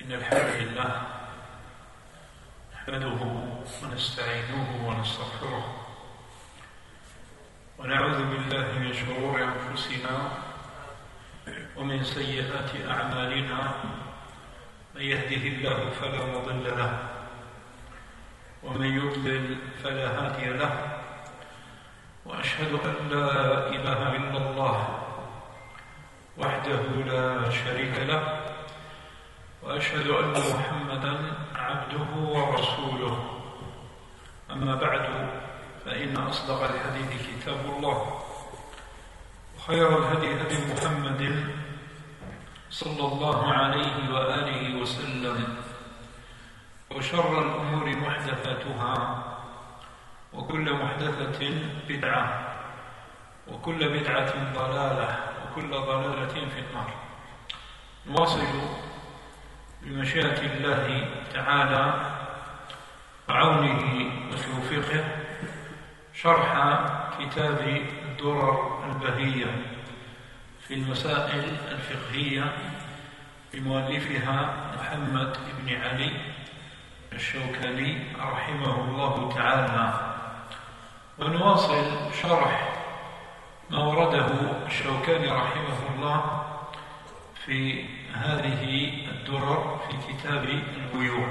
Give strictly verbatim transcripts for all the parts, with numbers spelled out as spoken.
إن الحمد لله نحمده ونستعينه ونستغفره ونعوذ بالله من شرور أنفسنا ومن سيئات أعمالنا. من يهده الله فلا مضل له ومن يضلل فلا هادي له، وأشهد أن لا إله إلا الله وحده لا شريك له، وأشهد أن محمدًا عبده ورسوله. أما بعد، فإن أصدق الحديث كتاب الله، وخير الهدي هدي محمد صلى الله عليه وآله وسلم، وشر الأمور محدثاتها، وكل محدثة بدعة، وكل بدعة ضلالة، وكل ضلالة في النار. نواصل بمشيئة الله تعالى وعونه وتوفيقه شرح كتاب الدرر البهية في المسائل الفقهية بمؤلفها محمد بن علي الشوكاني رحمه الله تعالى. ونواصل شرح ما ورده الشوكاني رحمه الله في هذه الدرر في كتاب البيوع.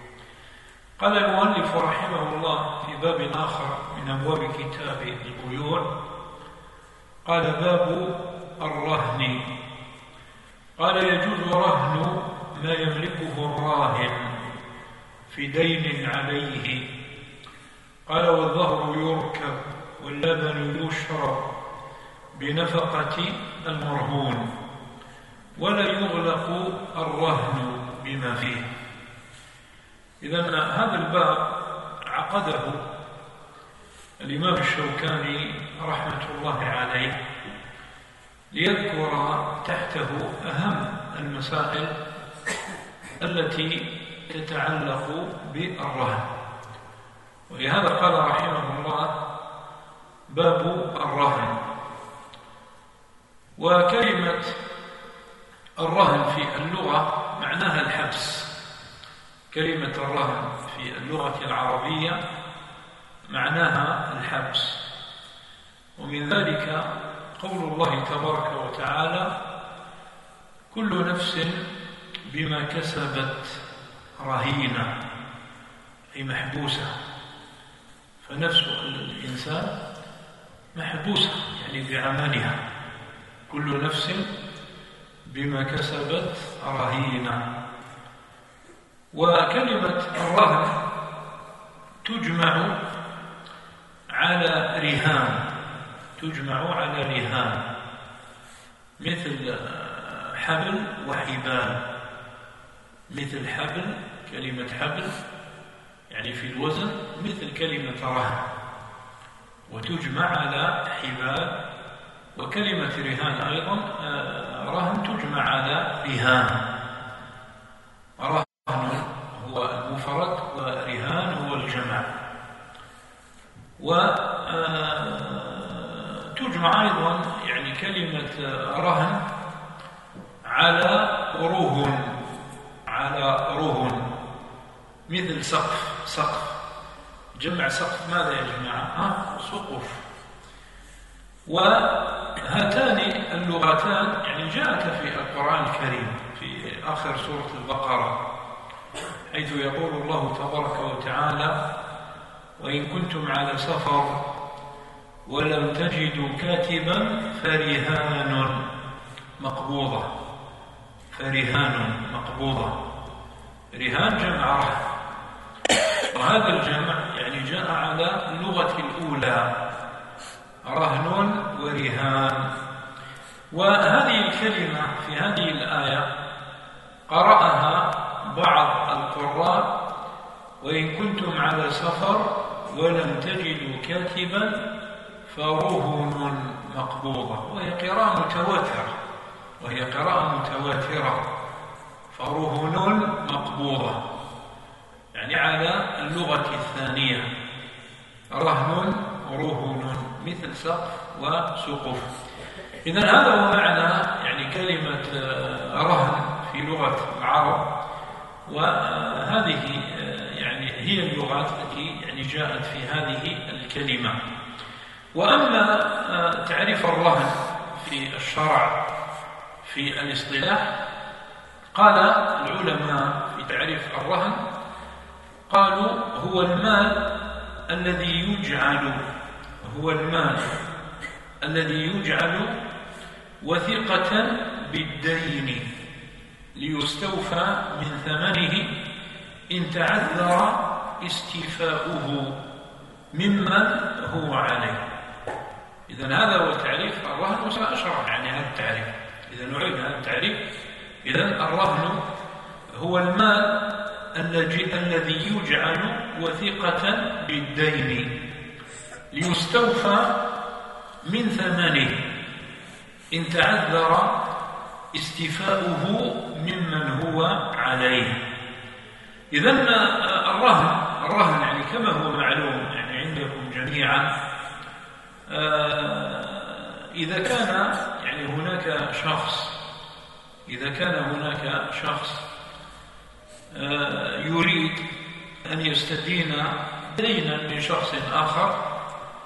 قال المؤلف رحمه الله في باب آخر من أبواب كتاب البيوع، قال: باب الرهن. قال: يجوز رهن ما يملكه الراهن في دين عليه. قال: والظهر يركب واللبن يشرب بنفقة المرهون، ولا يغلق الرهن بما فيه. إذن هذا الباب عقده الإمام الشوكاني رحمة الله عليه ليذكر تحته أهم المسائل التي تتعلق بالرهن. ولهذا قال رحمه الله: باب الرهن. وكلمة الرهن في اللغة معناها الحبس. كلمة الرهن في اللغة العربية معناها الحبس. ومن ذلك قول الله تبارك وتعالى: كل نفس بما كسبت رهينة، أي محبوسة. فنفس الإنسان محبوسة يعني بعملها. كل نفس بما كسبت رهينة. وكلمة الرهن تجمع على رهان، تجمع على رهان مثل حبل وحبال. مثل حبل، كلمة حبل يعني في الوزن مثل كلمة رهن، وتجمع على حبال. وكلمة رهان أيضا رهن تجمع على رهان. رهن هو المفرد ورهان هو الجمع. وتجمع أيضا يعني كلمة رهن على رهن، على رهن مثل سقف. سقف جمع سقف ماذا يا جماعة؟ سقف. وهاتان اللغتان يعني جاءت في القرآن الكريم في آخر سورة البقرة، حيث يقول الله تبارك وتعالى: وإن كنتم على سفر ولم تجدوا كاتبا فرهان مقبوضة. فرهان مقبوضة. رهان جمع رهن، وهذا الجمع يعني جاء على اللغة الأولى، رهن ورهان. وهذه الكلمة في هذه الآية قرأها بعض القراء: وإن كنتم على سفر ولم تجدوا كاتبا فرهن مقبوضة. وهي قراءة متواترة، وهي قراءة متواترة. فرهن مقبوضة يعني على اللغة الثانية، رهن رهن مثل سقف وسقف. إذن هذا هو معنى يعني كلمة رهن في لغة العرب، وهذه يعني هي اللغات التي يعني جاءت في هذه الكلمة. وأما تعريف الرهن في الشرع في الاصطلاح، قال العلماء في تعريف الرهن قالوا هو المال الذي يجعل هو المال الذي يجعل وثيقة بالدين ليستوفى من ثمنه إن تعذر استيفاؤه ممن هو عليه. إذن هذا هو تعريف الرهن، وسأشرح يعني هذا التعريف. إذا نعيد هذا التعريف. إذن الرهن هو المال الذي يجعل وثيقة بالدين ليستوفى من ثمنه إن تعذر استيفاؤه ممن هو عليه. إذن الرهن الرهن يعني كما هو معلوم يعني عندكم جميعا، إذا كان يعني هناك شخص إذا كان هناك شخص يريد أن يستدين دينا من شخص آخر،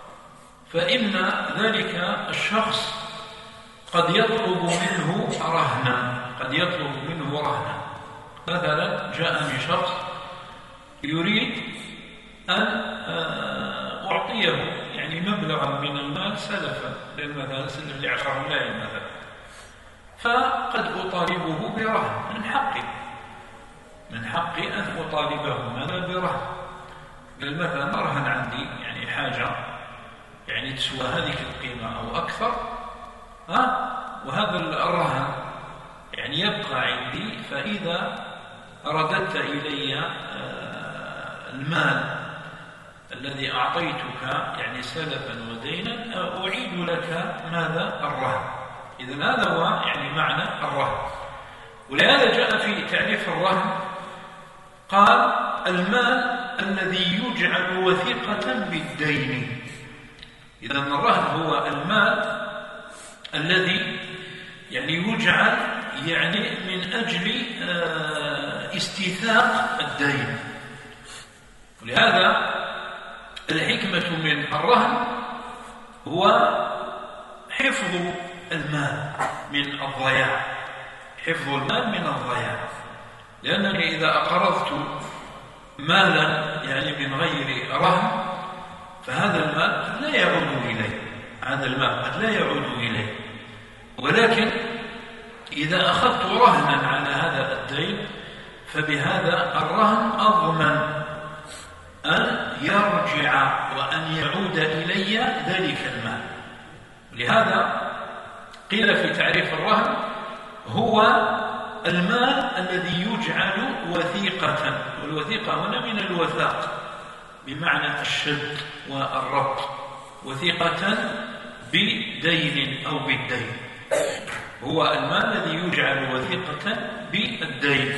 فإن ذلك الشخص قد يطلب منه رهنا قد يطلب منه رهنا مثلا جاءني شخص يريد أن أعطيه يعني مبلغا من المال سلفا، مثلا سلف لي عشرة ملايين مثلا، فقد أطالبه برهن. من حقي من حقي أن أطالبه ماذا برهن. قال مثلا أرهن عندي يعني حاجة يعني تسوى هذه القيمة أو أكثر، ها وهذا الرهن يعني يبقى عندي، فإذا رددت إلي المال الذي أعطيتك يعني سلفا ودينا أعيد لك ماذا الرهن. إذن هذا هو يعني معنى الرهن. ولهذا جاء في تعريف الرهن قال المال الذي يجعل وثيقة بالدين. إذن الرهن هو المال الذي يعني يجعل يعني من أجل استيثاق الدين. ولهذا الحكمة من الرهن هو حفظ المال من الضياع حفظ المال من الضياع لأنني إذا أقرضت مالا يعني من غير رهن فهذا المال قد لا يعود إليه هذا المال قد لا يعود إليه ولكن إذا أخذت رهنا على هذا الدين فبهذا الرهن أضمن أن يرجع وأن يعود إلي ذلك المال. لهذا قيل في تعريف الرهن هو المال الذي يجعل وثيقة، والوثيقة هنا من الوثاق بمعنى الشد والربط، وثيقة بدين أو بالدين، هو المال الذي يجعل وثيقة بالدين.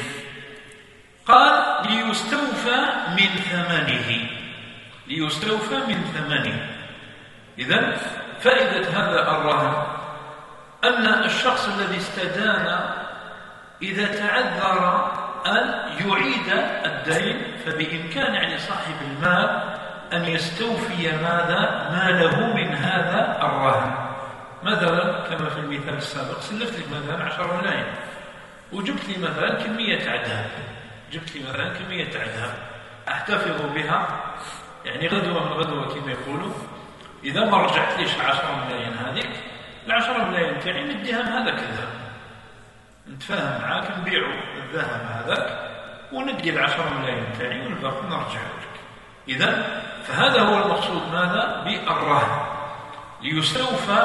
قال ليستوفى من ثمنه ليستوفى من ثمنه. إذن فائدة هذا الرهن أن الشخص الذي استدان إذا تعذر أن يعيد الدين فبإمكان يعني صاحب المال أن يستوفي ماذا ماله من هذا الرهن. مثلا كما في المثال السابق سلفت لك مثلا عشرة ملايين وجبت لي مثلا كمية عذاب جبت لي مثلا كمية عذاب أحتفظ بها يعني غدوة من غدوة كما يقولوا. إذا ما رجعت ليش العشرة ملايين هذه العشرة ملايين تاعي نديها هذا كذا نتفاهم معاك نبيعوا الذهب هذاك وندي العشرة ملايين تاعي والباقي نرجع لك. إذا فهذا هو المقصود ماذا بالرهن ليستوفى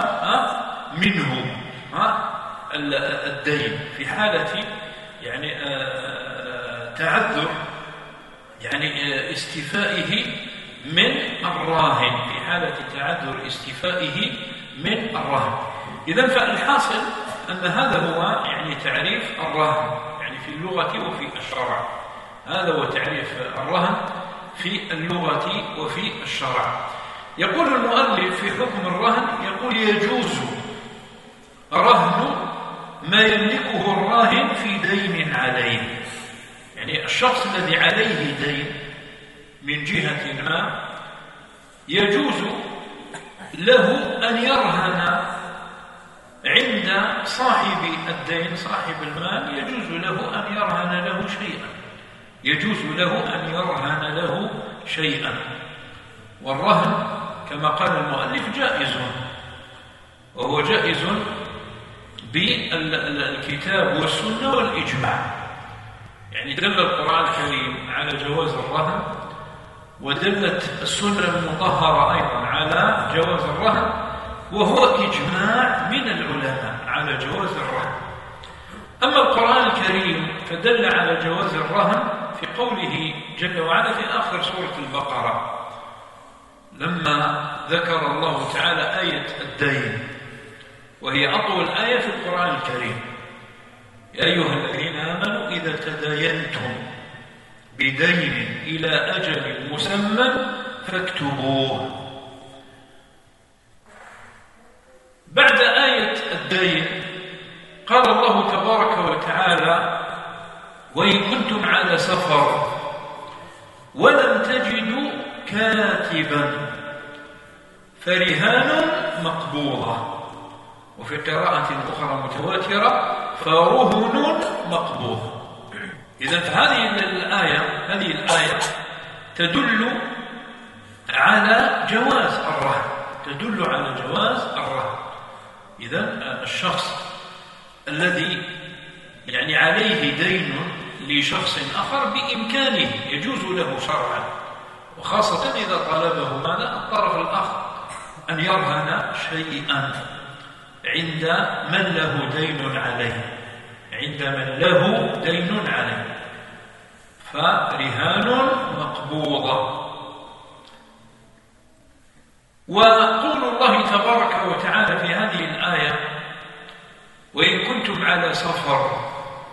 منه الدين في حالة يعني تعذر يعني استيفائه من الراهن في حالة تعذر استيفائه من الرهن. إذن فالحاصل أن هذا هو يعني تعريف الرهن يعني في اللغة وفي الشرع. هذا هو تعريف الرهن في اللغة وفي الشرع. يقول المؤلف في حكم الرهن يقول يجوز رهن ما يملكه الراهن في دين عليه. يعني يعني الشخص الذي عليه دين من جهة ما يجوز له أن يرهن عند صاحب الدين، صاحب المال يجوز له أن يرهن له شيئا، يجوز له أن يرهن له شيئا. والرهن كما قال المؤلف جائز، وهو جائز بالكتاب والسنة والإجماع. يعني دل القرآن الكريم على جواز الرهن، ودلت السنة المطهرة أيضا على جواز الرهن، وهو إجماع من العلماء على جواز الرهن. أما القرآن الكريم فدل على جواز الرهن في قوله جل وعلا في آخر سورة البقرة لما ذكر الله تعالى آية الدين، وهي أطول آية في القرآن الكريم: يا أيها الذين آمنوا إذا تداينتم بدين إلى أجل مسمى فاكتبوه. بعد آية الدين قال الله تبارك وتعالى: وإن كنتم على سفر ولم تجدوا كاتبا فرهان مقبوضة، وفي قراءة أخرى متواترة فرهن مقبوض. إذا هذه الآية هذه الآية تدل على جواز الرهن، تدل على جواز الرهن. إذا الشخص الذي يعني عليه دين لشخص آخر بإمكانه يجوز له شرعا، وخاصة إذا طلبه ماذا الطرف الآخر أن يرهن شيئا عند من له دين عليه، عند من له دين عليه، فرهان مقبوضة. وقول الله تبارك وتعالى في هذه الآية: وإن كنتم على سفر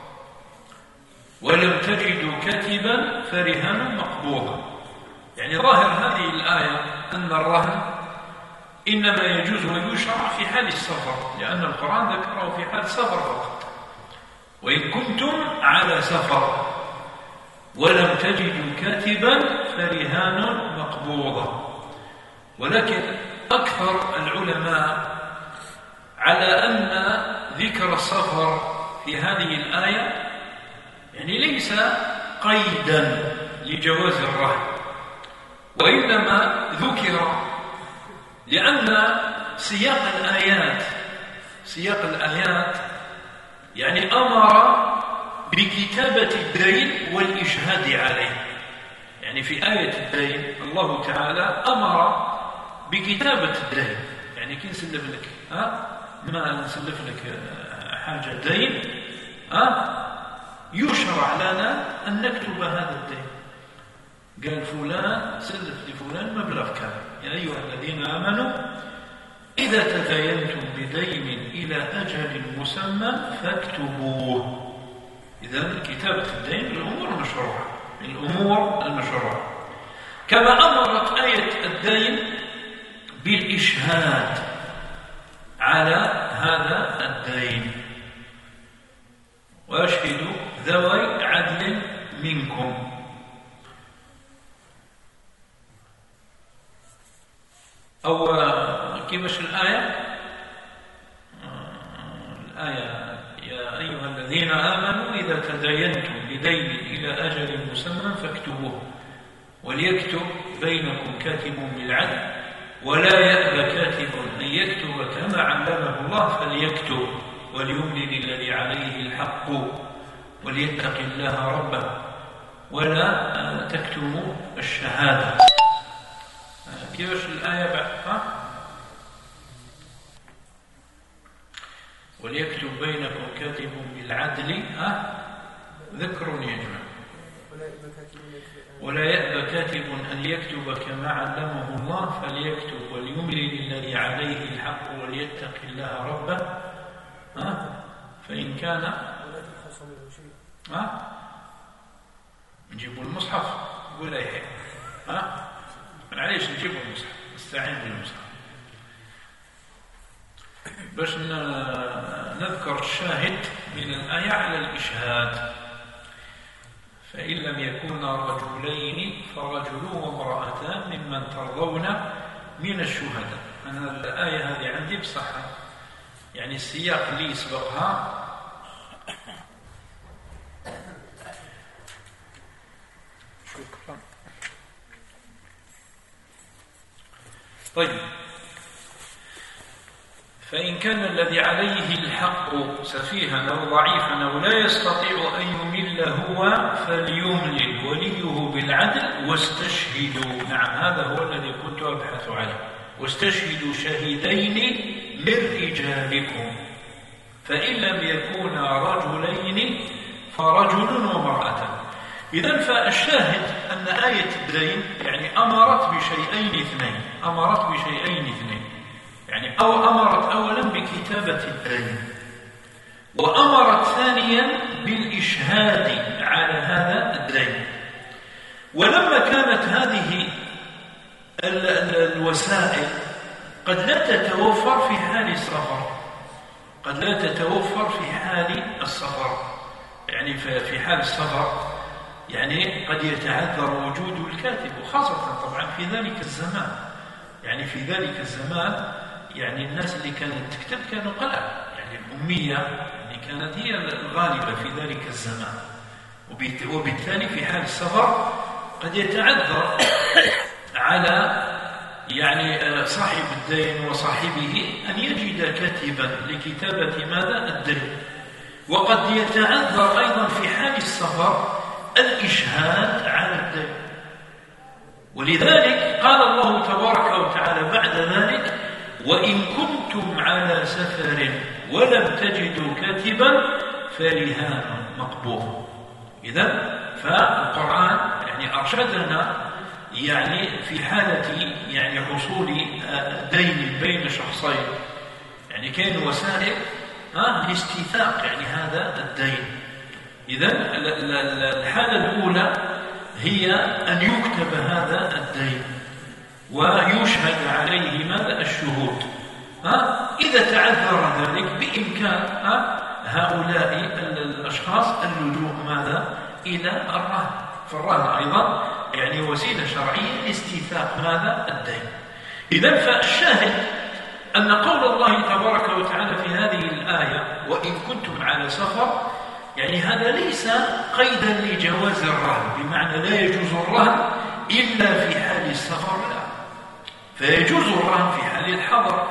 ولم تجدوا كاتبا فرهان مقبوضة، يعني ظاهر هذه الآية أن الرهن إنما يجوز ويشرع في حال السفر، لأن القرآن ذكره في حال السفر فقط. وإن كنتم على سفر ولم تجدوا كاتبا فرهان مقبوضة. ولكن أكثر العلماء على أن ذكر السفر في هذه الآية يعني ليس قيدا لجواز الرهن، وإنما ذكر لأن سياق الآيات سياق الآيات يعني أمر بكتابة الدين والإشهاد عليه. يعني في آية الدين الله تعالى أمر بكتابة الدين، يعني كي نسلف لك ها ما نسلف لك حاجة دين ها يشرع لنا أن نكتب هذا الدين. قال فلان سلف لفلان مبلغ كذا، يا أيها الذين آمنوا إذا تداينتم بدين إلى أجل مسمى فاكتبوه. إذن كتابة الدين الأمور المشروعة، الأمور المشروعة. كما أمرت آية الدين بالإشهاد على هذا الدين: وأشهدوا ذوي عدل منكم. أو كيفاش الآية؟ الآية: يا أيها الذين آمنوا إذا تداينتم بدين إلى أجل مسمى فاكتبوه وليكتب بينكم كاتب بالعدل ولا يأبى كاتب أن يكتب كما علمه الله فليكتب وليملل الذي عليه الحق وليتق الله ربه ولا تكتموا الشهادة. كيفاش الآية بعد؟ ها؟ وليكتب بينكم كاتب بالعدل. ها؟ ذكرني يا جماعة. ولا يأبى كاتب أن يكتب كما علمه الله فليكتب وليملل الذي عليه الحق وليتق الله ربه. ها؟ فإن كان ها؟ نجيبوا المصحف ولا يحب. ها؟ معليش نجيبوا المصحف، نستعين بالمصحف باش نذكر الشاهد من الآية على الإشهاد. فإن لم يكونا رجلين فرجل وامرأتان ممن ترضون من الشهداء. أنا الآية هذه عندي بصح يعني السياق اللي يسبقها شكرا. طيب، فإن كان الذي عليه الحق سفيها أو ضعيفا أو لا يستطيع أن يمل هو فليملل وليه بالعدل واستشهدوا. نعم، هذا هو الذي كنت أبحث عنه. واستشهدوا شهيدين من رجالكم فإن لم يكونا رجلين فرجل وامرأة. إذن فالشاهد أن آية الدين يعني أمرت بشيئين اثنين أمرت بشيئين اثنين يعني أو أمرت أولا بكتابة الدين، وأمرت ثانيا بالإشهاد على هذا الدين. ولما كانت هذه الوسائل قد لا تتوفر في حال السفر قد لا تتوفر في حال السفر يعني في حال السفر يعني قد يتعذر وجود الكاتب، وخاصة طبعا في ذلك الزمان. يعني في ذلك الزمان يعني الناس اللي كانت تكتب كانوا قلة، يعني الأمية يعني كانت هي الغالبة في ذلك الزمان، وبالتالي في حال السفر قد يتعذر على يعني صاحب الدين وصاحبه أن يجد كاتبا لكتابة ماذا؟ الدين. وقد يتعذر أيضا في حال السفر الإشهاد على الدين. ولذلك قال الله تبارك وتعالى بعد ذلك: وإن كنتم على سفر ولم تجدوا كاتبا فرهان مقبوض. إذن فالقرآن يعني أرشدنا يعني في حالة يعني حصول دين بين شخصين، يعني كان وسائل لاستيثاق يعني هذا الدين. إذن الحالة الأولى هي أن يكتب هذا الدين ويشهد عليه ماذا؟ الشهود. ها؟ إذا تعذر ذلك بإمكان هؤلاء الأشخاص اللجوء ماذا؟ إلى الرهن. فالرهن أيضا يعني وسيلة شرعية لاستيثاق ماذا؟ الدين. إذن فالشاهد أن قول الله تبارك وتعالى في هذه الآية: وإن كنتم على سفر، يعني هذا ليس قيدا لجواز الرهن، بمعنى لا يجوز الرهن إلا في حال السفر، لا، فيجوز الرهن في حال الحضر.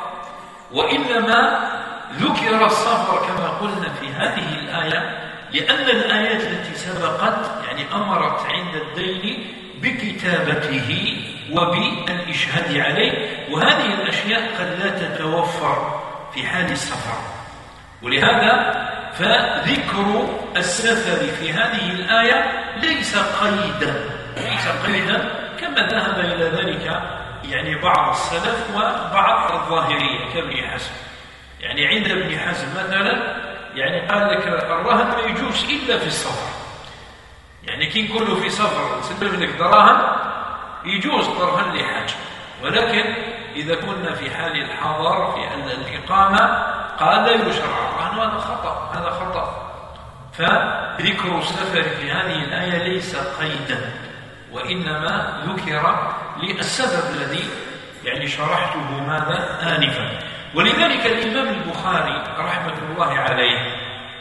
وإنما ذكر السفر كما قلنا في هذه الآية لأن الآيات التي سبقت يعني أمرت عند الدين بكتابته وبالإشهاد عليه، وهذه الأشياء قد لا تتوفر في حال السفر. ولهذا فذكر السفر في هذه الآية ليس قيدا ليس قيدا كما ذهب إلى ذلك يعني بعض السلف وبعض الظاهرية كابن حزم. يعني عند ابن حزم مثلا يعني قال لك الرهن ما يجوز إلا في السفر، يعني كي نقولوا في سفر نسبب لك دراهم يجوز ترهن لحاجة، ولكن إذا كنا في حال الحضر في الإقامة قال لا يشرع الرهن، وهذا خطأ هذا خطأ. فذكر السفر في هذه الآية ليس قيدا، وإنما ذكر للسبب الذي يعني شرحته ماذا آنفا. ولذلك الإمام البخاري رحمة الله عليه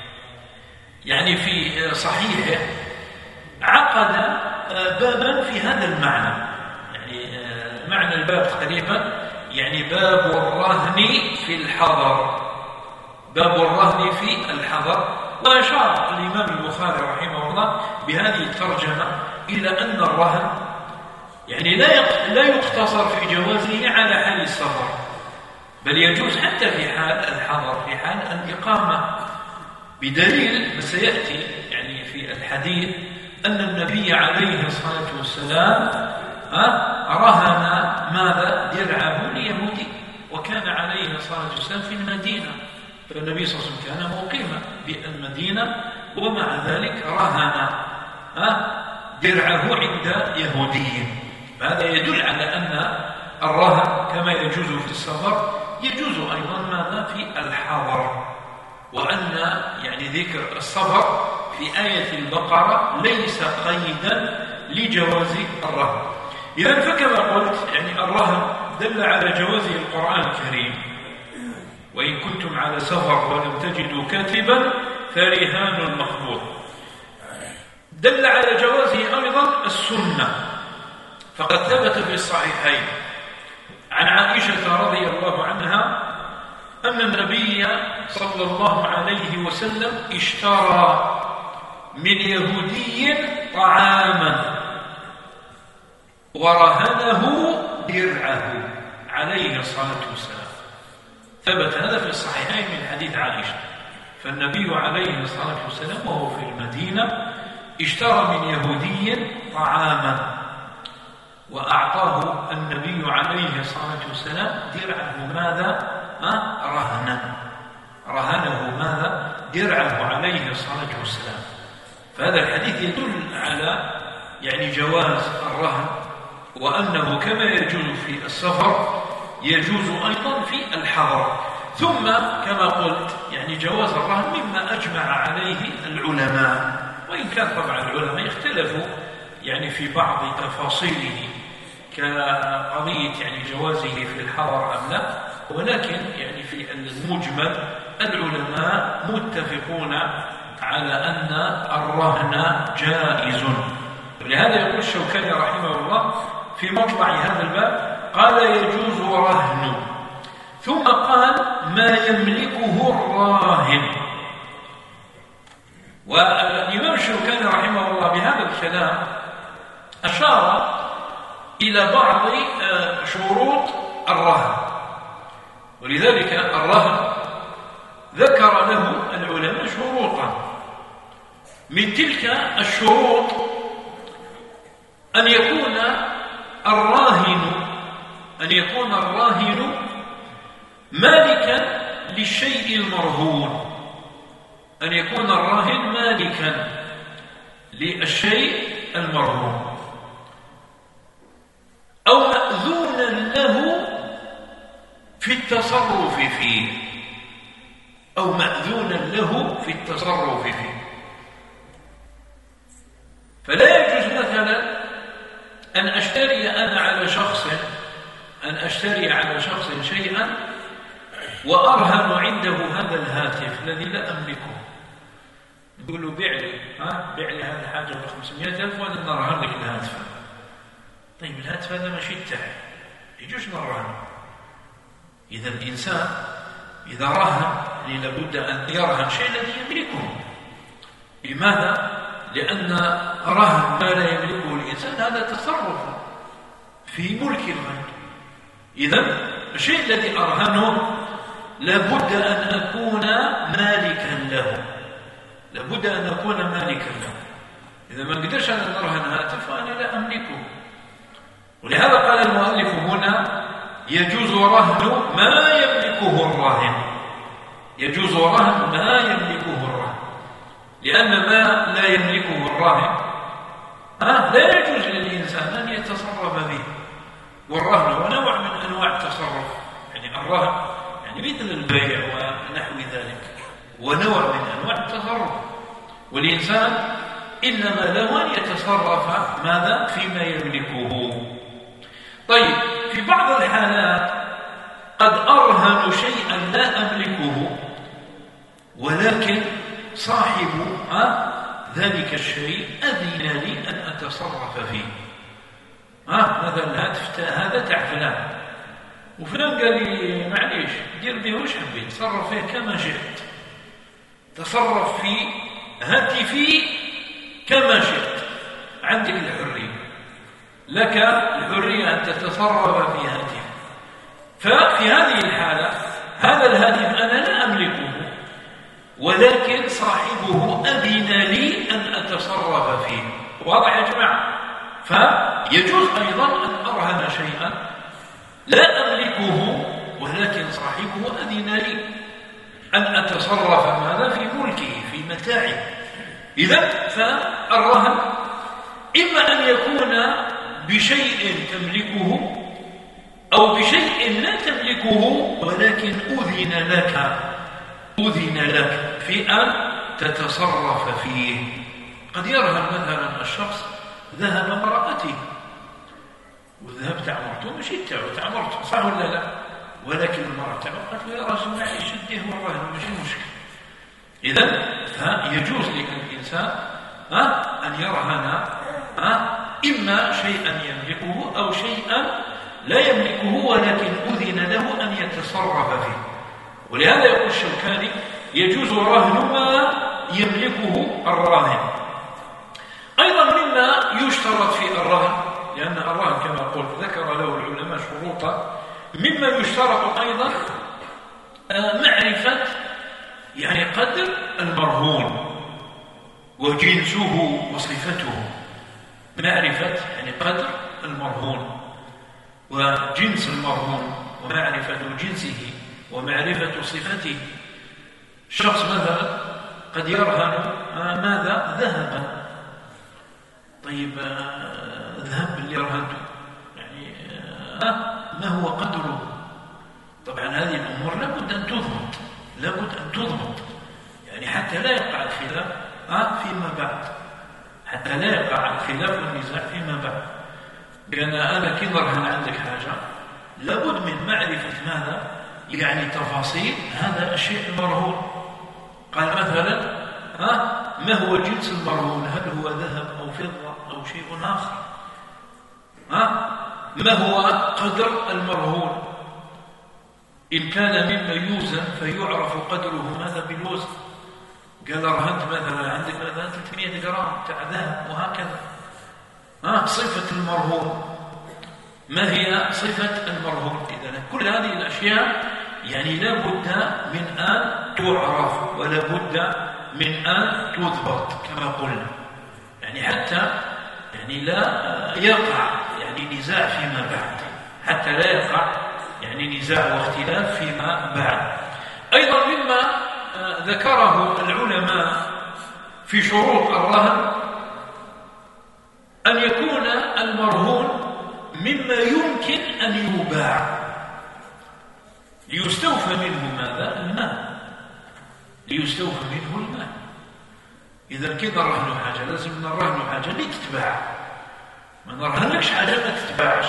يعني في صحيحه عقد بابا في هذا المعنى، يعني معنى الباب تقريبا يعني باب الرهن في الحضر باب الرهن في الحضر. وأشار الإمام البخاري رحمه الله بهذه الترجمة إلى أن الرهن يعني لا لا يقتصر في جوازه على حال السفر، بل يجوز حتى في حال الحضر في حال الإقامة، بدليل ما سيأتي يعني في الحديث أن النبي عليه الصلاة والسلام رهن ماذا؟ درعه ليهودي، وكان عليه الصلاة والسلام في المدينة، فالنبي صلى الله عليه وسلم كان مقيما بالمدينة، ومع ذلك رهن درعه عند يهودي. هذا يدل على أن الرهن كما يجوز في السفر يجوز أيضا ماذا؟ في الحضر، وأن يعني ذكر السفر في آية البقرة ليس قيدا لجواز الرهن. إذن فكما قلت يعني الرهن دل على جوازه القرآن الكريم، وإن كنتم على سفر ولم تجدوا كاتبا فرهان مقبوض. دل على جوازه أيضا السنة، فقد ثبت في الصحيحين عن عائشة رضي الله عنها أن النبي صلى الله عليه وسلم اشترى من يهودي طعاما ورهنه درعه عليه الصلاة والسلام. ثبت هذا في الصحيحين من حديث عائشة. فالنبي عليه الصلاة والسلام وهو في المدينة اشترى من يهودي طعاما وأعطاه النبي عليه الصلاة والسلام درعه ماذا؟ أه؟ رهنا رهنه ماذا؟ درعه عليه الصلاة والسلام. فهذا الحديث يدل على يعني جواز الرهن، وأنه كما يجوز في السفر يجوز أيضا في الحضر. ثم كما قلت يعني جواز الرهن مما أجمع عليه العلماء، وإن كان طبعا العلماء يختلفوا يعني في بعض تفاصيله كقضية يعني جوازه في الحضر أم لا، ولكن يعني في المجمل العلماء متفقون على أن الرهن جائز. لهذا يقول الشوكاني رحمه الله في مطلع هذا الباب قال يجوز رهن، ثم قال ما يملكه الراهن. والإمام الشوكاني رحمه الله بهذا الكلام أشار إلى بعض شروط الرهن، ولذلك الرهن ذكر له العلماء شروطا. من تلك الشروط أن يكون الراهن أن يكون الراهن مالكا للشيء المرهون، أن يكون الراهن مالكا للشيء المرهون، أو مأذونا له في التصرف فيه أو مأذونا له في التصرف فيه. فلا يجوز مثلا أن أشتري أنا على شخص أن أشتري على شخص شيئا وأرهن عنده هذا الهاتف الذي لا أملكه، نقول له بيع لي ها بيع لي هذه الحاجة ب خمسمائة ألف وأنا نرهن لك الهاتف. طيب الهاتف هذا ماشي تاعي، يجوز نرهن. إذا الإنسان إذا رهن لابد أن يرهن شيء الذي يملكه. لماذا؟ لأن رهن ما لا يملكه الإنسان هذا تصرف في ملك الغير. إذا الشيء الذي أرهنه لابد أن أكون مالكا له، لابد أن أكون مالكا له. إذا ما قدرش أن أرهن هاتف فأنا لا أملكه. ولهذا قال المؤلف هنا يجوز رهن ما يملكه الراهن، يجوز رهن ما يملكه الراهن، لأن ما لا يملكه الراهن لا يجوز للإنسان أن يتصرف به. والرهن هو نوع من أنواع التصرف، يعني الرهن يعني مثل البيع ونحو ذلك، ونوع من أنواع التصرف. والإنسان إنما له أن يتصرف ماذا؟ فيما يملكه. طيب في بعض الحالات قد أرهن شيئا لا أملكه، ولكن صاحب ذلك الشيء أذن لي أن أتصرف فيه. ها مثلا الهاتف هذا تاع فلان، وفلان قال لي معليش دير به وش حبيت، تصرف فيه كما شئت، تصرف في هاتفي كما شئت، عندك الحرية، لك الحرية أن تتصرف في هاتفك. ففي هذه الحالة هذا الهاتف أنا لا أملكه، ولكن صاحبه أذن لي أن أتصرف فيه. واضح يا جماعة؟ فيجوز أيضا أن أرهن شيئا لا أملكه، ولكن صاحبه أذن لي أن أتصرف ماذا في ملكه في متاعه. إذن فالرهن إما أن يكون بشيء تملكه أو بشيء لا تملكه، ولكن أذن لك أذن لك في أن تتصرف فيه. قد يرهن مثلا الشخص ذهب امرأته، وذهبت عمرته مشيت تعبت عمرته، صح ولا لا؟ ولكن المرأة قالت له يا رجل معي شده والرهن مش مشكلة. إذن فيجوز للإنسان أن يرهن إما شيئا يملكه أو شيئا لا يملكه ولكن أذن له أن يتصرف فيه. ولهذا يقول الشوكاني يجوز رهن ما يملكه الراهن. أيضا مما يشترط في الرهن، لأن الرهن كما قلت ذكر له العلماء شروطا، مما يشترط أيضا معرفة يعني قدر المرهون وجنسه وصفته. معرفة يعني قدر المرهون وجنس المرهون ومعرفة جنسه ومعرفة صفته. شخص مثلا قد يرهن ماذا؟ ذهبا. طيب الذهب اللي رهنته يعني ما هو قدره؟ طبعا هذه الأمور لابد أن تضبط، لابد أن تضبط يعني حتى لا يقع الخلاف فيما بعد، حتى لا يقع الخلاف والنزاع فيما بعد. لأن أنا كي نرهن عندك حاجة لابد من معرفة ماذا؟ يعني تفاصيل هذا الشيء المرهون. قال مثلا ها ما هو جنس المرهون؟ هل هو ذهب أو فضة أو شيء آخر؟ ها ما هو قدر المرهون؟ إن كان مما يوزن فيعرف قدره ماذا بالوزن. قال رهنت مثلا عندك مثلا ثلاثمائة جرام تاع ذهب وهكذا. ها صفة المرهون، ما هي صفة المرهون؟ إذا كل هذه الأشياء يعني لا بد من أن تعرف ولا بد من أن تضبط كما قلنا، يعني حتى يعني لا يقع يعني نزاع فيما بعد، حتى لا يقع يعني نزاع واختلاف فيما بعد. أيضا مما ذكره العلماء في شروط الرهن أن يكون المرهون مما يمكن أن يباع ليستوفى منه ماذا؟ المال، ليستوفى منه المال. إذا كذا نرهن حاجة لازم نرهن حاجة اللي تتباع، ما نرهنلكش حاجة ما تتباعش.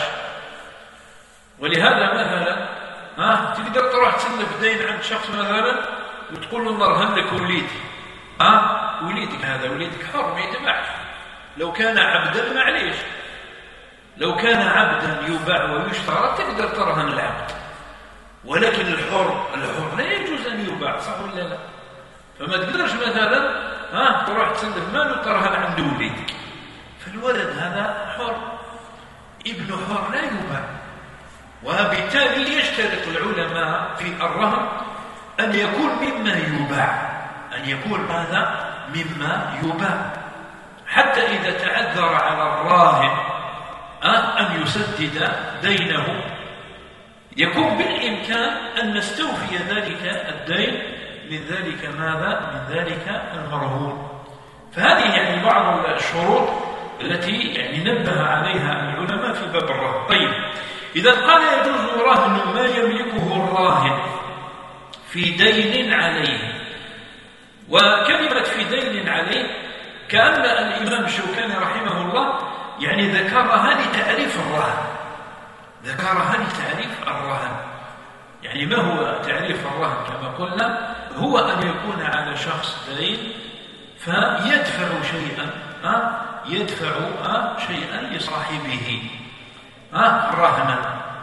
ولهذا مثلا ها تقدر تروح تسلف دين عند شخص مثلا وتقول له نرهن لك وليدي، ها وليدك هذا وليدك حر ما يتباعش. لو كان عبدا معليش، لو كان عبدا يباع ويشترى تقدر ترهن العبد، ولكن الحر الحر لا يجوز أن يباع، صح ولا لا؟ فما تقدرش مثلا ها تروح تسلف مال وترهن عند وليدك، فالولد هذا حر، ابن حر لا يباع. وبالتالي يشترط العلماء في الرهن أن يكون مما يباع، أن يكون ماذا؟ مما يباع، حتى إذا تعذر على الراهن أن يسدد دينه يكون بالإمكان أن نستوفي ذلك الدين من ذلك ماذا؟ من ذلك المرهون. فهذه يعني بعض الشروط التي يعني نبه عليها العلماء في باب الرهن. طيب إذا قال يجوز رهن ما يملكه الراهن في دين عليه، وكلمة في دين عليه كأن الإمام الشوكاني رحمه الله يعني ذكرها لتعريف الرهن، ذكرها لتعريف الرهن. يعني ما هو تعريف الرهن؟ كما قلنا هو أن يكون على شخص دين فيدفع شيئا أه؟ يدفع أه؟ شيئا لصاحبه أه؟ رهنا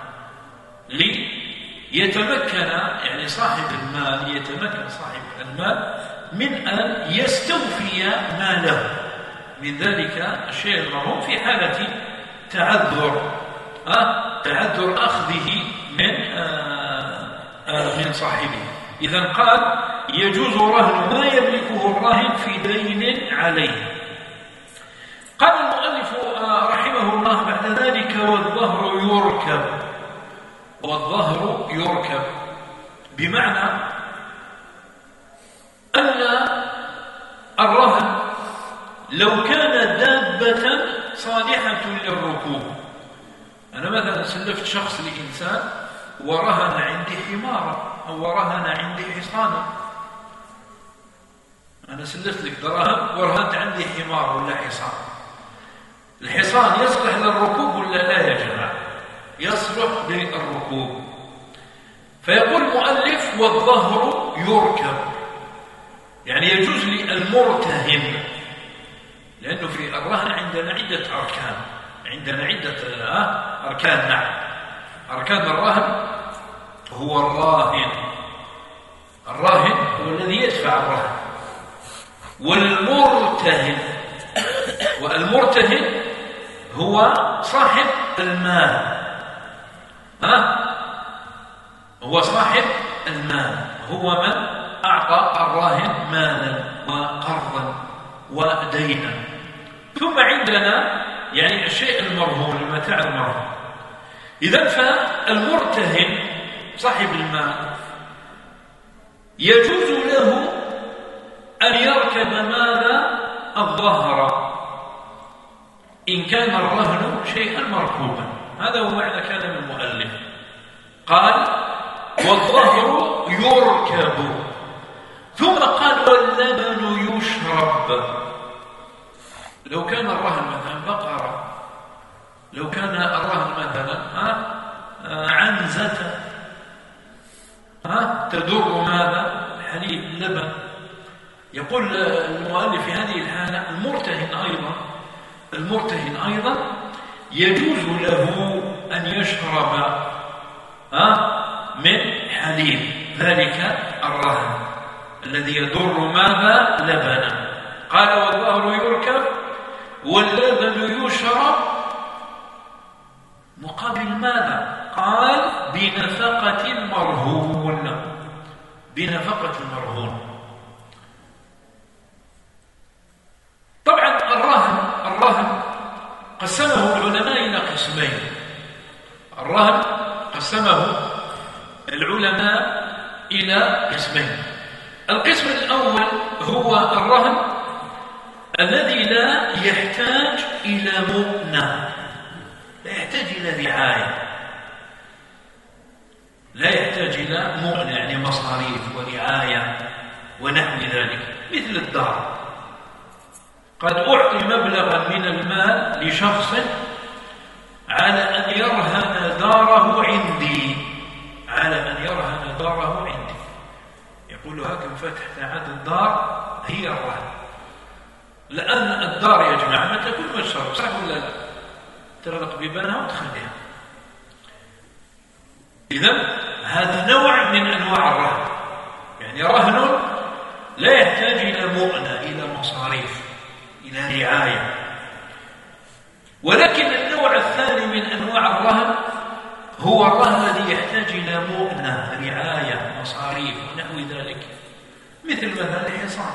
ليتمكن يعني صاحب المال يتمكن صاحب المال من أن يستوفي ماله من ذلك الشيء المرهون في حالة تعذر أه؟ تعذر أخذه من آه آه من صاحبه. إذن قال يجوز رهن ما يملكه الراهن في دين عليه. قال المؤلف آه رحمه الله بعد ذلك والظهر يركب، والظهر يركب بمعنى أن الرهن لو كان دابة صالحة للركوب. أنا مثلا سلفت شخص لإنسان ورهن عندي حمارا أو ورهن عندي حصانا، أنا سلفت لك دراهم ورهنت عندي حمار ولا حصان. الحصان يصلح للركوب ولا لا يا جماعة؟ يصلح للركوب. فيقول المؤلف والظهر يركب، يعني يجوز للمرتهن، لأنه في الرهن عندنا عدة أركان، عندنا عدة أركان. نعم، أركان الرهن هو الراهن، الراهن هو الذي يدفع الرهن، والمرتهن، والمرتهن هو صاحب المال. ها؟ هو صاحب المال، هو من أعطى الراهن مالا وقرضا ودينا. ثم عندنا يعني الشيء المرهون، المتاع المرهون. إذن فالمرتهن صاحب المال يجوز له أن يركب ماذا؟ الظهر، إن كان الرهن شيئا مركوبا. هذا هو معنى كلام المؤلف. قال والظهر يركب، ثم قال واللبن يشرب. لو كان الرهن مثلا بقرة، لو كان الرهن مثلا ها عنزة ها تدر ماذا؟ حليب، اللبن. يقول المؤلف في هذه الحالة المرتهن أيضا المرتهن أيضا يجوز له أن يشرب ها من حليب ذلك الرهن الذي يدر ماذا؟ لبنا. قال والظهر يركب واللبن يشرب مقابل ماذا؟ قال بنفقة المرهون، بنفقة المرهون. طبعا الرهن الرهن قسمه العلماء إلى قسمين. الرهن قسمه العلماء إلى قسمين. القسم الأول هو الرهن الذي لا يحتاج إلى مؤنة، لا يحتاج إلى رعاية، لا يحتاج إلى مؤنة يعني مصاريف ورعاية ونحو ذلك، مثل الدار. قد أعطي مبلغا من المال لشخص على أن يرهن داره عندي، على أن يرهن داره عندي. يقول هاكم فتحت عاد الدار هي الرهن، لأن الدار يا جماعة ما تكون مشروع، صح ولا لا؟ تغلق بيبانها وتخليها. إذن هذا نوع من أنواع الرهن، يعني رهن لا يحتاج إلى مؤنة، إلى مصاريف، إلى رعاية. ولكن النوع الثاني من أنواع الرهن هو الرهن الذي يحتاج إلى مؤنة، رعاية، مصاريف ونحو ذلك، مثل مثلا الحصان.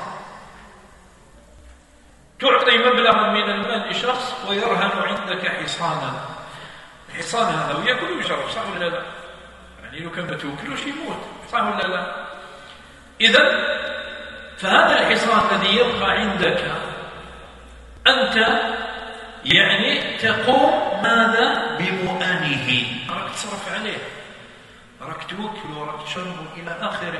تعطي مبلغا من المال لشخص ويرهن عندك حصانا، الحصان هذا ويأكل ويشرب، صح ولا لا؟ يعني لو كان بتوكلوش يموت، صح ولا لا؟ إذن فهذا الحصان الذي يبقى عندك أنت يعني تقوم ماذا؟ بمؤنه، راك تصرف عليه، راك توكل وراك تشرب إلى آخره،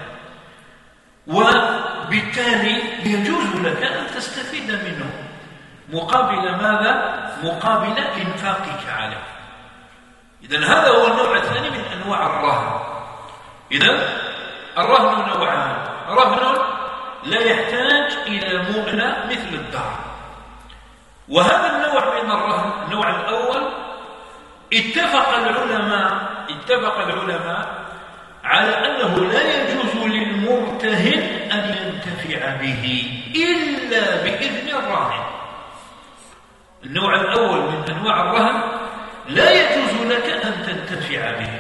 وبالتالي يجوز لك أن تستفيد منه مقابل ماذا؟ مقابل إنفاقك عليه. إذن هذا هو النوع الثاني من أنواع الرهن. إذن الرهن نوعان، رهن لا يحتاج إلى مؤنة مثل الدار. وهذا النوع من الرهن، النوع الأول، اتفق العلماء اتفق العلماء على أنه لا يجوز للمرتهن أن ينتفع به إلا بإذن الراهن. النوع الأول من أنواع الرهن لا يجوز لك أن تنتفع به.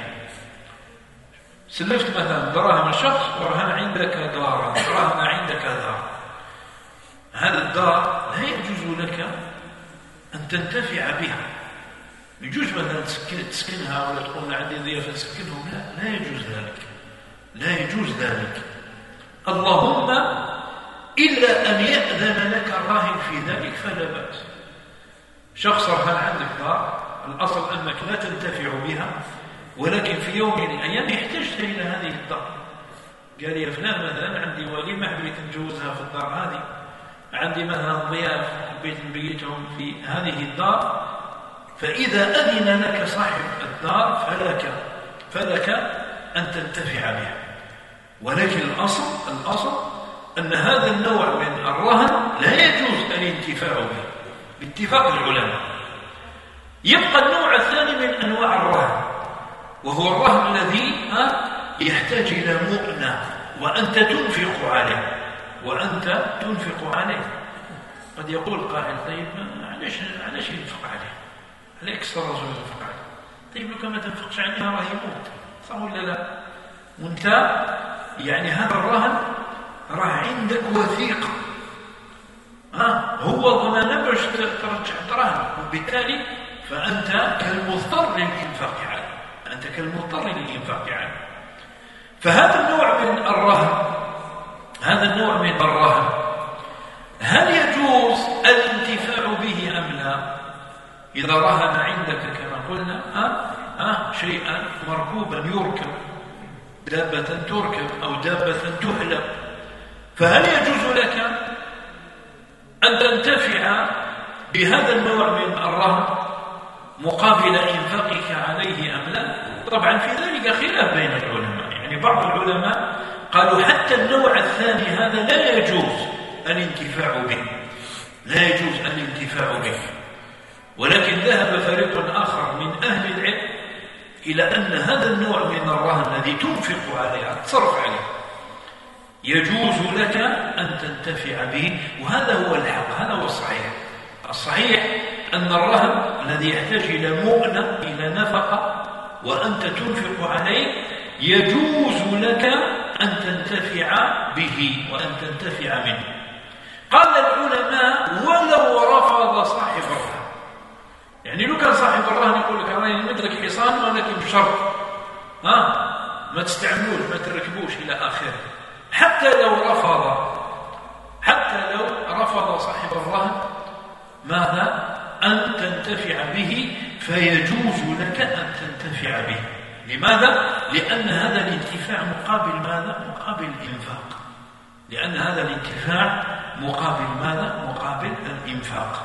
سلفت مثلا دراهم شخص ورهن عندك دارا، رهن عندك دار، هذا الدار لا يجوز لك أن تنتفع بها. يجوز مثلا تسكنها ولا تقول عندي ضيافة تسكنهم، لا لا يجوز ذلك، لا يجوز ذلك، اللهم إلا أن يأذن لك الراهن في ذلك فلا بأس. شخص رهن عندك دار، الأصل أنك لا تنتفع بها، ولكن في يوم من الأيام احتجت إلى هذه الدار، قال لي يا فلان مثلا عندي وليمة حبيت نجوزها في الدار هذه، عندي مثلا ضياف حبيت نبيتهم في هذه الدار، فإذا أذن لك صاحب الدار فلك فلك أن تنتفع بها. ولكن الأصل الأصل أن هذا النوع من الرهن لا يجوز الانتفاع به باتفاق العلماء. يبقى النوع الثاني من أنواع الرهن، وهو الرهن الذي يحتاج إلى مؤنة وأنت تنفق عليه وأنت تنفق عليه. قد يقول قائل طيب علاش علاش ينفق عليه؟ عليك الرجل ينفق عليه؟ طيب لو ما تنفقش عليه راه يموت، صح ولا لا؟ وانت يعني هذا الرهن راه عندك وثيقة، ها هو ضمان باش ترجع الدراهم، وبالتالي فأنت كالمضطر للإنفاق عليه، أنت كالمضطر للإنفاق عليه. فهذا النوع من الرهن هذا النوع من الرهن هل يجوز الانتفاع به أم لا؟ إذا رهن عندك كما قلنا ها ها شيئا مركوبا يركب، دابة تركب أو دابة تحلب، فهل يجوز لك أن تنتفع بهذا النوع من الرهن مقابل إنفاقك عليه أم لا؟ طبعا في ذلك خلاف بين العلماء، يعني بعض العلماء قالوا حتى النوع الثاني هذا لا يجوز الانتفاع به، لا يجوز الانتفاع به. ولكن ذهب فريق آخر من أهل العلم إلى أن هذا النوع من الرهن الذي تنفق عليه تصرف عليه يجوز لك أن تنتفع به، وهذا هو الحق، هذا هو الصحيح. الصحيح أن الرهن الذي يحتاج إلى مؤنة إلى نفقة وأنت تنفق عليه يجوز لك أن تنتفع به وأن تنتفع منه. قال العلماء ولو رفض صاحب الرهن، يعني لو كان صاحب الرهن يقول لك راني نمدلك حصان ولكن بشرط ها ما تستعملوش ما تركبوش إلى آخره، حتى لو رفض حتى لو رفض صاحب الرهن ماذا؟ أن تنتفع به، فيجوز لك أن تنتفع به. لماذا؟ لأن هذا الانتفاع مقابل ماذا؟ مقابل الإنفاق، لأن هذا الانتفاع مقابل ماذا؟ مقابل الإنفاق.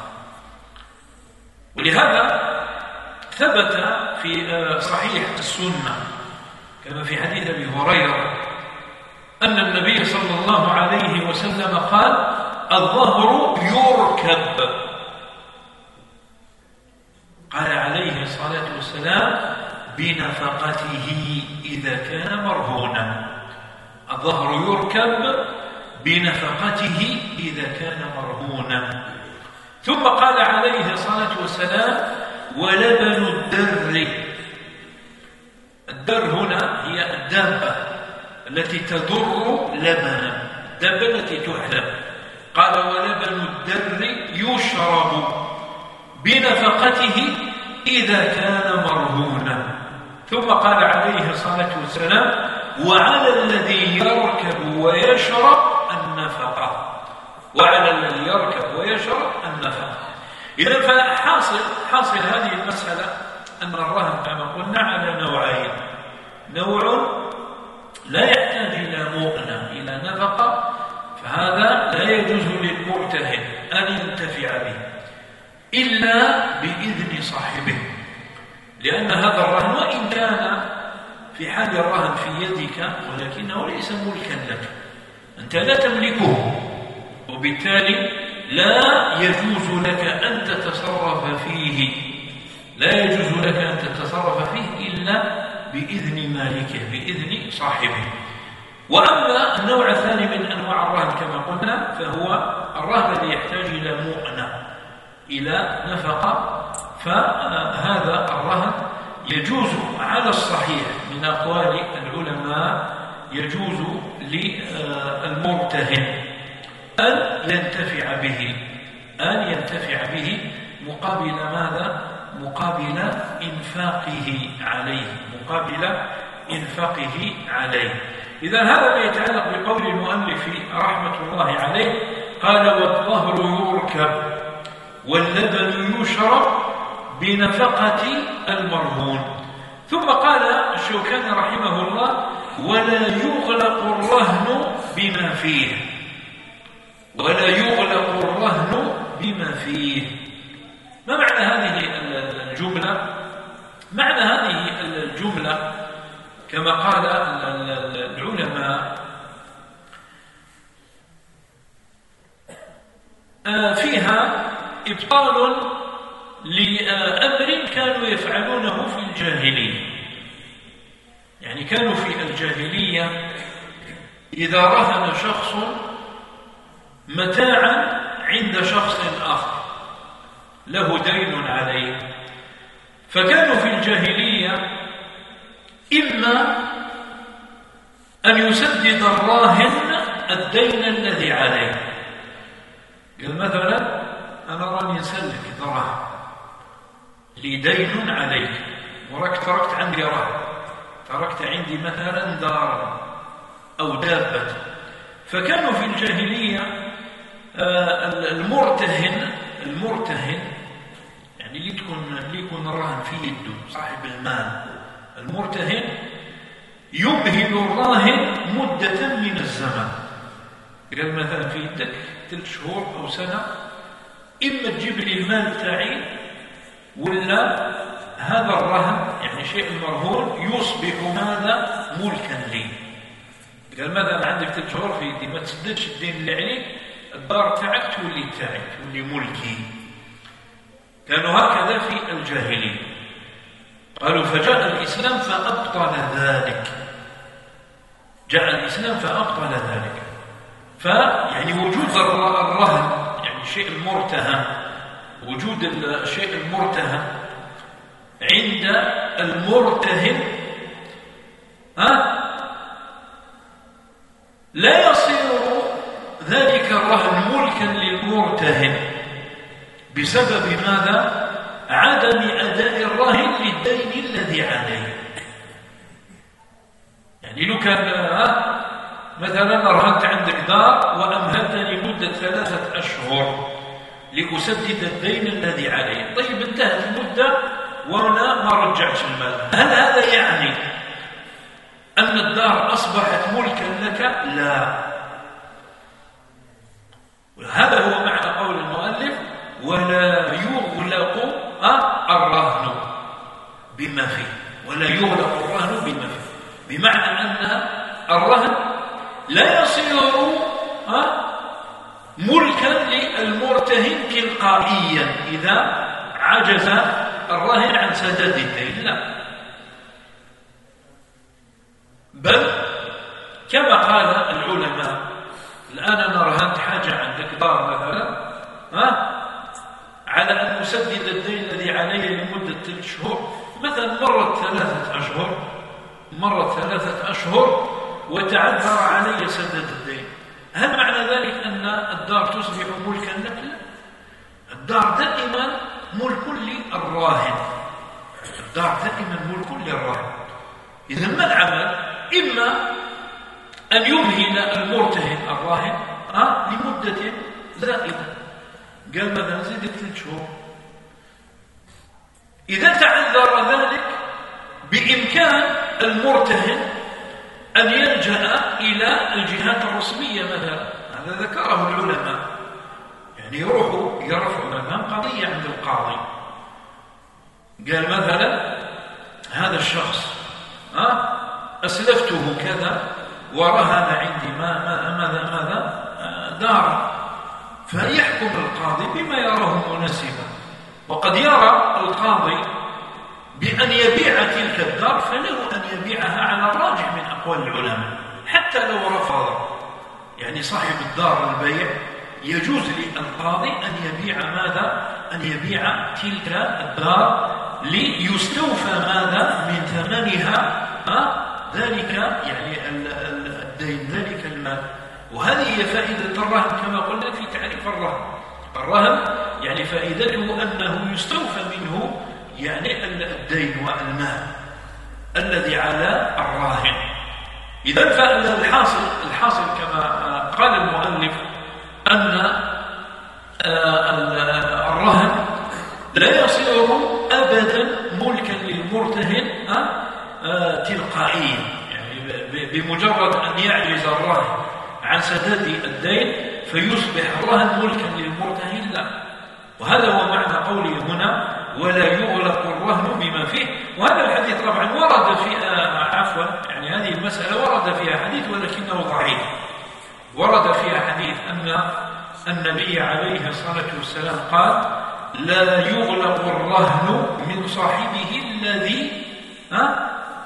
ولهذا ثبت في صحيح السنة كما في حديث أبي هريرة أن النبي صلى الله عليه وسلم قال: الظهر يركب. قال عليه الصلاة والسلام: بنفقته إذا كان مرهونا. الظهر يركب بنفقته إذا كان مرهونا. ثم قال عليه الصلاة والسلام: ولبن الدر. الدر هنا هي الدابة التي تضر لبنا، الدابة التي تحلب. قال: ولبن الدر يشرب بنفقته إذا كان مرهونا. ثم قال عليه الصلاة والسلام: وعلى الذي يركب ويشرب النفقة. وعلى الذي يركب ويشرب النفقة. إذا فحاصل حاصل هذه المسألة أن الرهن كما قلنا على نوعين: نوع لا يحتاج إلى مؤنة إلى نفقة، فهذا لا يجوز للمرتهن أن ينتفع به إلا بإذن صاحبه، لأن هذا الرهن وإن كان في حال الرهن في يدك ولكنه ليس ملكا لك، أنت لا تملكه، وبالتالي لا يجوز لك أن تتصرف فيه لا يجوز لك أن تتصرف فيه إلا بإذن مالكه، بإذن صاحبه. وأما النوع الثاني من أنواع الرهن كما قلنا فهو الرهن الذي يحتاج إلى مؤنة إلى نفقة، فهذا الرهن يجوز على الصحيح من أقوال العلماء يجوز للمرتهن أن ينتفع به أن ينتفع به مقابل ماذا؟ مقابل إنفاقه عليه مقابل إنفاقه عليه. إذا هذا ما يتعلق بقول المؤلف رحمة الله عليه، قال: والظهر يركب واللبن يشرب بنفقة المرهون. ثم قال الشوكاني رحمه الله: ولا يغلق الرهن بما فيه ولا يغلق الرهن بما فيه. ما معنى هذه الجملة؟ معنى هذه الجملة كما قال العلماء فيها إبطال لأمر كانوا يفعلونه في الجاهلية. يعني كانوا في الجاهلية إذا رهن شخص متاعا عند شخص آخر له دين عليه، فكانوا في الجاهلية إما أن يسدد الراهن الدين الذي عليه. قال مثلا أنا راني نسلك دراهم لي دين عليك وراك تركت عندي راهن، تركت عندي مثلا دارا أو دابة. فكانوا في الجاهلية المرتهن المرتهن يعني اللي تكون اللي يكون الراهن في يده صاحب المال، المرتهن يمهل الراهن مدة من الزمن. قال مثلا في يدك ثلاث شهور أو سنة، إما تجيب لي المال تاعي ولا هذا الرهن يعني شيء المرهون يصبح ماذا ملكا لي. قال مثلا عندك ثلاث شهور في يدي، ما تسددش الدين اللي عليك، الدار تاعك تولي تاعك تولي ملكي. كانوا هكذا في الجاهلية. قالوا فجاء الإسلام فأبطل ذلك، جاء الإسلام فأبطل ذلك. فيعني وجود الرهن يعني الشيء المرتهن، وجود الشيء المرتهن عند المرتهن ها لا يصير ذلك الرهن ملكا للمرتهن بسبب ماذا؟ عدم أداء الراهن للدين الذي عليه. يعني لو كان مثلا رهنت عندك دار وأمهلتني مدة ثلاثة أشهر لأسدد الدين الذي عليه، طيب انتهت المدة وأنا ما رجعت المال، هل هذا يعني أن الدار أصبحت ملكا لك؟ لا. هذا هو معنى قول المؤلف ولا يغلق الرهن بما فيه، ولا يغلق الرهن بما فيه، بمعنى أن الرهن لا يصير ملكا للمرتهن تلقائيا إذا عجز الراهن عن سداد الدين، لا، بل كما قال العلماء الآن أنا رهنت حاجة عندك دار مثلا ها على أن أسدد الدين الذي علي لمدة ثلاث شهور، مثلا مرت ثلاثة أشهر مرت ثلاثة أشهر وتعذر علي سداد الدين، هل معنى ذلك أن الدار تصبح ملكا لك؟ لا، الدار دائما ملك للراهن، الدار دائما ملك للراهن. إذا ما العمل؟ إما أن يمهل المرتهن الراهن أه؟ لمدة زائدة، قال مثلا زيدت ثلاث شهور، إذا تعذر ذلك بإمكان المرتهن أن يلجأ إلى الجهات الرسمية مثلا، هذا ذكره العلماء، يعني يروحوا يرفعوا مثلا قضية عند القاضي، قال مثلا هذا الشخص أه؟ أسلفته كذا ورهن عندي ما ماذا ماذا دار، فيحكم القاضي بما يراه مناسبا، وقد يرى القاضي بأن يبيع تلك الدار فله أن يبيعها على الراجح من أقوال العلماء، حتى لو رفض يعني صاحب الدار البيع يجوز للقاضي أن يبيع ماذا؟ أن يبيع تلك الدار ليستوفى ماذا؟ من ثمنها أه؟ ذلك يعني الدين، ذلك المال. وهذه هي فائدة الرهن كما قلنا في تعريف الرهن. الرهن يعني فائدته أنه يستوفى منه يعني الدين والمال الذي على الراهن. إذا فالحاصل الحاصل كما قال المؤلف أن الرهن لا يصير أبدا ملكا للمرتهن تلقائيا، يعني بمجرد أن يعجز الراهن عن سداد الدين فيصبح الرهن ملكا للمرتهن؟ لا. وهذا هو معنى قوله هنا ولا يغلق الرهن بما فيه. وهذا الحديث طبعا ورد في آه عفوا يعني هذه المسألة ورد فيها حديث ولكنه ضعيف. ورد فيها حديث أن النبي عليه الصلاة والسلام قال لا يغلق الرهن من صاحبه الذي ها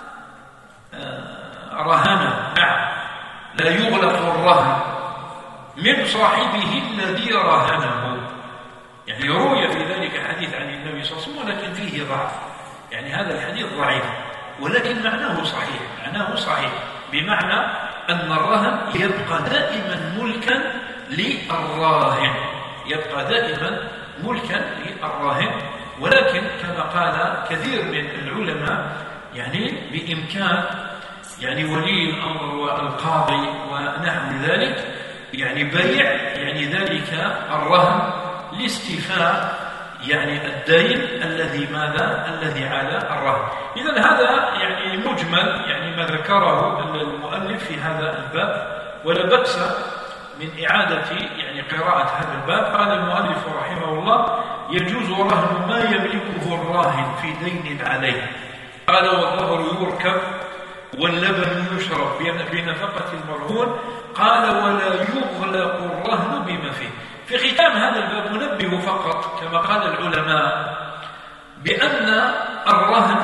آه رهنه. نعم، لا يغلق الرهن من صاحبه الذي رهنه. يعني روي في ذلك حديث عن النبي صلى الله عليه وسلم ولكن فيه ضعف. يعني هذا الحديث ضعيف ولكن معناه صحيح. معناه صحيح بمعنى أن الرهن يبقى دائما ملكا للراهن، يبقى دائما ملكا للراهن. ولكن كما قال كثير من العلماء يعني بإمكان يعني ولي الأمر والقاضي ونحو ذلك يعني بيع يعني ذلك الرهن لاستيفاء يعني الدين الذي ماذا الذي على الرهن. إذن هذا يعني مجمل يعني ما ذكره المؤلف في هذا الباب، ولا بأس من إعادة يعني قراءة هذا الباب. قال المؤلف رحمه الله يجوز رهن ما يملكه الراهن في دين عليه. قال والظهر يركب واللبن يشرب بنفقة المرهون. قال ولا يغلق الرهن بما فيه. في ختام هذا الباب ننبه فقط كما قال العلماء بأن الرهن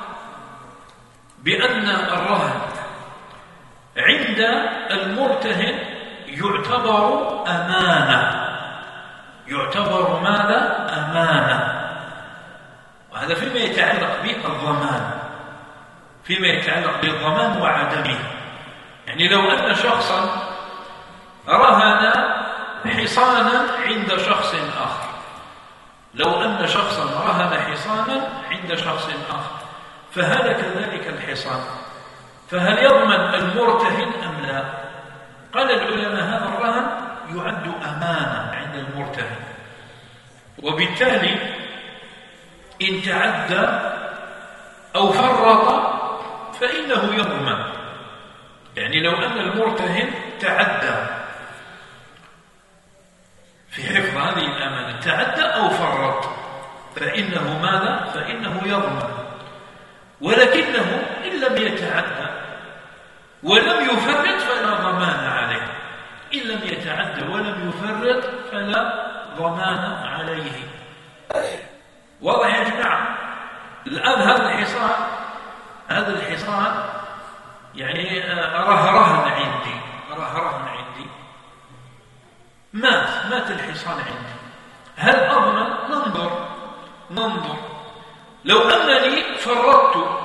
بأن الرهن عند المرتهن يعتبر أمانة. يعتبر ماذا؟ أمانة. وهذا فيما يتعلق بالضمان، فيما يتعلق بالضمان وعدمه. يعني لو أن شخصا رهن حصانا عند شخص آخر، لو أن شخصا رهن حصانا عند شخص آخر فهلك ذلك الحصان، فهل يضمن المرتهن أم لا؟ قال العلماء هذا الرهن يعد أمانة عند المرتهن، وبالتالي إن تعدى أو فرط فإنه يضمن. يعني لو أن المرتهن تعدى في حفظ هذه الأمانة، تعدى أو فرط، فإنه ماذا؟ فإنه يضمن. ولكنه إن لم يتعدى ولم يفرط فلا ضمان عليه. إن لم يتعدى ولم يفرط فلا ضمان عليه. واضح يا جماعة؟ الآن هذا الحصان هذا الحصان يعني راه رهن عندي راه رهن عندي مات مات الحصان عندي، هل أضمن؟ ننظر ننظر لو أنني فرطت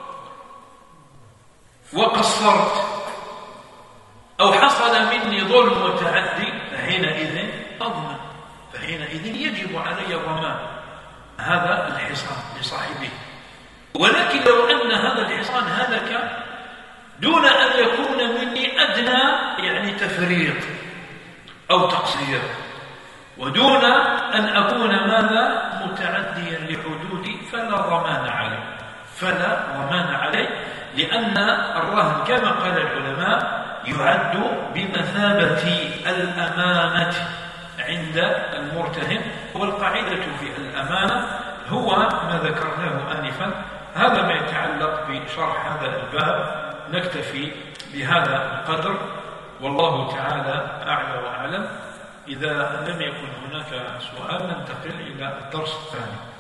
وقصرت أو حصل مني ظلم وتعدي فحينئذ أضمن، فحينئذ يجب علي ضمان هذا الحصان لصاحبه. ولكن لو أن هذا الحصان هلك دون أن يكون مني أدنى يعني تفريط أو تقصير، ودون أن أكون ماذا متعديا لحدودي، فلا ضمان عليه فلا ضمان عليه لأن الرهن كما قال العلماء يعد بمثابة الأمانة عند المرتهن. والقاعدة في الأمانة هو ما ذكرناه آنفا. هذا ما يتعلق بشرح هذا الباب. نكتفي بهذا القدر والله تعالى أعلى وأعلم. إذا لم يكن هناك سؤال ننتقل إلى الدرس الثاني.